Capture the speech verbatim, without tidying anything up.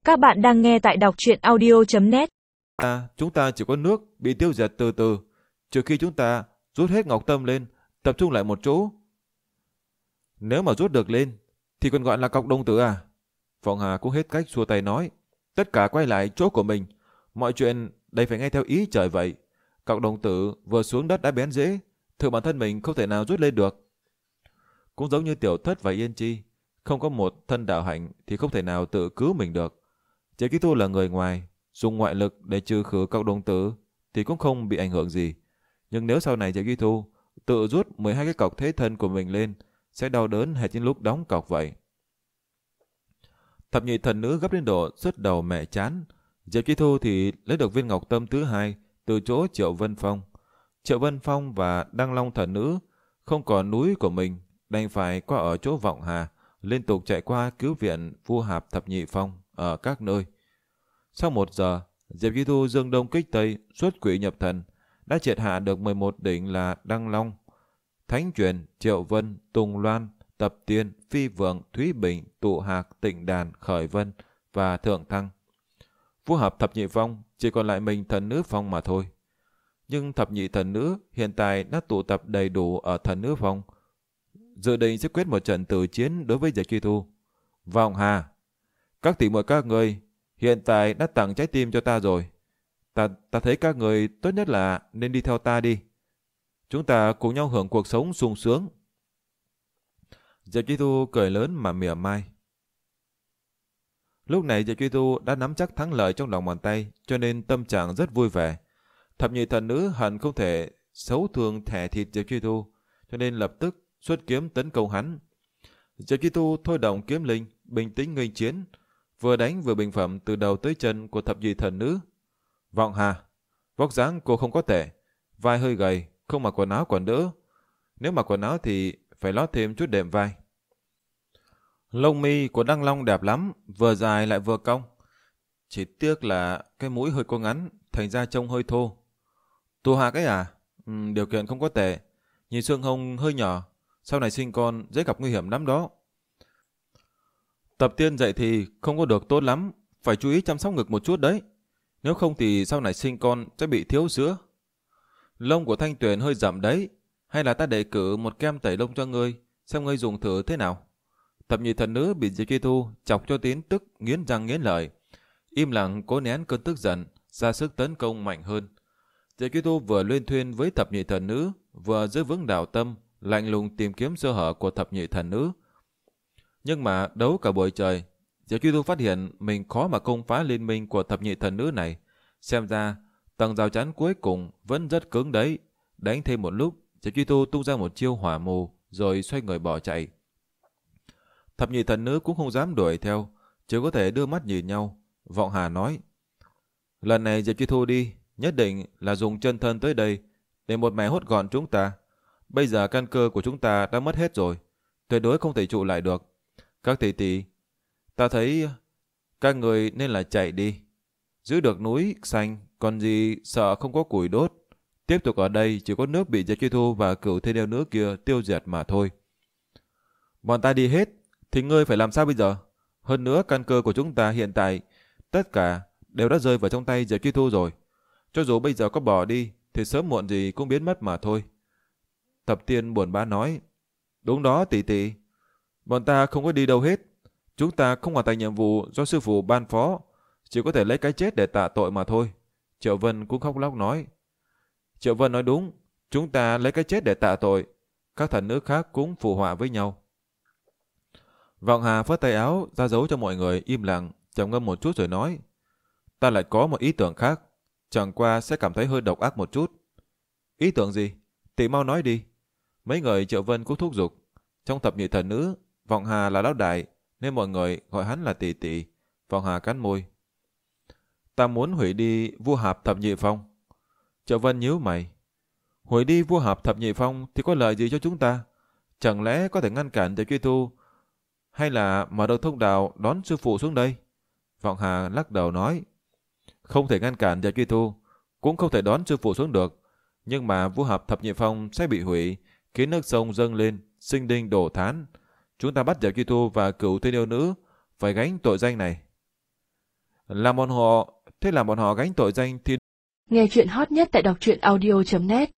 Các bạn đang nghe tại đọc truyện audio chấm net. À, chúng ta chỉ có nước bị tiêu diệt từ từ, trừ khi chúng ta rút hết Ngọc Tâm lên, tập trung lại một chỗ. Nếu mà rút được lên, thì còn gọi là cọc đồng tử à? Vọng Hà cũng hết cách xua tay nói. Tất cả quay lại chỗ của mình, mọi chuyện đây phải nghe theo ý trời vậy. Cọc đồng tử vừa xuống đất đã bén rễ, thử bản thân mình không thể nào rút lên được. Cũng giống như Tiểu Thất và Yên Chi, không có một thân đạo hạnh thì không thể nào tự cứu mình được. Triệu Ký Thu là người ngoài, dùng ngoại lực để trừ khử cọc đồng tử thì cũng không bị ảnh hưởng gì. Nhưng nếu sau này Triệu Ký Thu tự rút mười hai cái cọc thế thân của mình lên, sẽ đau đớn hệt như lúc đóng cọc vậy. Thập nhị thần nữ gấp đến độ sứt đầu mẹ chán. Diệp Ký Thu thì lấy được viên ngọc tâm thứ hai từ chỗ Triệu Vân Phong. Triệu Vân Phong và Đăng Long thần nữ không còn núi của mình, đành phải qua ở chỗ Vọng Hà, liên tục chạy qua cứu viện Vu Hạp Thập Nhị Phong ở các nơi. Sau một giờ, Diệp Ký Thu dương đông kích tây, xuất quỷ nhập thần, đã triệt hạ được mười một đỉnh là Đăng Long, Thánh Truyền, Triệu Vân, Tùng Loan, Tập Tiên, Phi Vượng, Thúy Bình, Tụ Hạc, Tịnh Đàn, Khởi Vân và Thượng Thăng. Vu Hạp Thập Nhị Phong chỉ còn lại mình thần nữ phong mà thôi. Nhưng thập nhị thần nữ hiện tại đã tụ tập đầy đủ ở thần nữ phong, dự định sẽ quyết một trận tử chiến đối với Diệp Ký Thu. Vọng Hà, các tỷ muội các người hiện tại đã tặng trái tim cho ta rồi. Ta ta thấy các người tốt nhất là nên đi theo ta đi. Chúng ta cùng nhau hưởng cuộc sống sung sướng. Diệp Ký Thu cười lớn mà mỉa mai. Lúc này Diệp Ký Thu đã nắm chắc thắng lợi trong lòng bàn tay, cho nên tâm trạng rất vui vẻ. Thập nhị thần nữ hận không thể xấu thương thẻ thịt Diệp Ký Thu, cho nên lập tức xuất kiếm tấn công hắn. Diệp Ký Thu thôi động kiếm linh, bình tĩnh nghênh chiến, vừa đánh vừa bình phẩm từ đầu tới chân của thập nhị thần nữ. Vọng Hà, vóc dáng cô không có tệ, vai hơi gầy, không mặc quần áo còn đỡ. Nếu mặc quần áo thì phải lót thêm chút đệm vai. Lông mi của Đăng Long đẹp lắm, vừa dài lại vừa cong. Chỉ tiếc là cái mũi hơi có ngắn, thành ra trông hơi thô. Tù Hạc ấy à? Ừ, điều kiện không có tệ. Nhìn xương hông hơi nhỏ, sau này sinh con dễ gặp nguy hiểm lắm đó. Tập Tiên dậy thì không có được tốt lắm, phải chú ý chăm sóc ngực một chút đấy. Nếu không thì sau này sinh con sẽ bị thiếu sữa. Lông của Thanh Tuyền hơi rậm đấy, hay là ta đề cử một kem tẩy lông cho ngươi, xem ngươi dùng thử thế nào. Thập nhị thần nữ bị Diệp Ký Thu chọc cho đến tức nghiến răng nghiến lợi, im lặng cố nén cơn tức giận, ra sức tấn công mạnh hơn. Diệp Ký Thu vừa luyên thuyên với thập nhị thần nữ, vừa giữ vững đạo tâm, lạnh lùng tìm kiếm sơ hở của thập nhị thần nữ. Nhưng mà đấu cả buổi trời, Diệp Ký Thu phát hiện mình khó mà công phá liên minh của thập nhị thần nữ này. Xem ra tầng rào chắn cuối cùng vẫn rất cứng đấy. Đánh thêm một lúc, Diệp Ký Thu tung ra một chiêu hỏa mù, rồi xoay người bỏ chạy. Thập nhị thần nữ cũng không dám đuổi theo, chỉ có thể đưa mắt nhìn nhau. Vọng Hà nói: lần này Diệp Ký Thu đi, nhất định là dùng chân thân tới đây để một mẻ hốt gọn chúng ta. Bây giờ căn cơ của chúng ta đã mất hết rồi, tuyệt đối không thể trụ lại được. Các tỷ tỷ, ta thấy các người nên là chạy đi. Giữ được núi xanh, còn gì sợ không có củi đốt. Tiếp tục ở đây chỉ có nước bị Diệp Ký Thu và cửu thiên yêu nữ kia tiêu diệt mà thôi. Bọn ta đi hết, thì ngươi phải làm sao bây giờ? Hơn nữa căn cơ của chúng ta hiện tại, tất cả đều đã rơi vào trong tay Diệp Ký Thu rồi. Cho dù bây giờ có bỏ đi, thì sớm muộn gì cũng biến mất mà thôi. Tập Tiên buồn bã nói: đúng đó tỷ tỷ, bọn ta không có đi đâu hết. Chúng ta không hoàn thành nhiệm vụ do sư phụ ban phó, chỉ có thể lấy cái chết để tạ tội mà thôi. Triệu Vân cũng khóc lóc nói. Triệu Vân nói đúng, chúng ta lấy cái chết để tạ tội. Các thần nữ khác cũng phụ họa với nhau. Vọng Hà phất tay áo ra dấu cho mọi người im lặng, trầm ngâm một chút rồi nói: ta lại có một ý tưởng khác, chẳng qua sẽ cảm thấy hơi độc ác một chút. Ý tưởng gì? Tỷ mau nói đi. Mấy người Triệu Vân cũng thúc giục. Trong thập nhị thần nữ, Vọng Hà là lão đại, nên mọi người gọi hắn là tỷ tỷ. Vọng Hà cắn môi. Ta muốn hủy đi Vua Hạp Thập Nhị Phong. Triệu Vân nhíu mày. Hủy đi Vua Hạp Thập Nhị Phong thì có lợi gì cho chúng ta? Chẳng lẽ có thể ngăn cản Diệp Ký Thu, hay là mở đầu thông đạo đón sư phụ xuống đây? Vọng Hà lắc đầu nói: không thể ngăn cản Diệp Ký Thu, cũng không thể đón sư phụ xuống được. Nhưng mà Vua Hạp Thập Nhị Phong sẽ bị hủy, khiến nước sông dâng lên, sinh đinh đổ thán. Chúng ta bắt Diệp Ký Thu và cửu thiên yêu nữ phải gánh tội danh này. Làm bọn họ, thế là bọn họ gánh tội danh thì Nghe chuyện hot nhất tại đọc truyện audio chấm net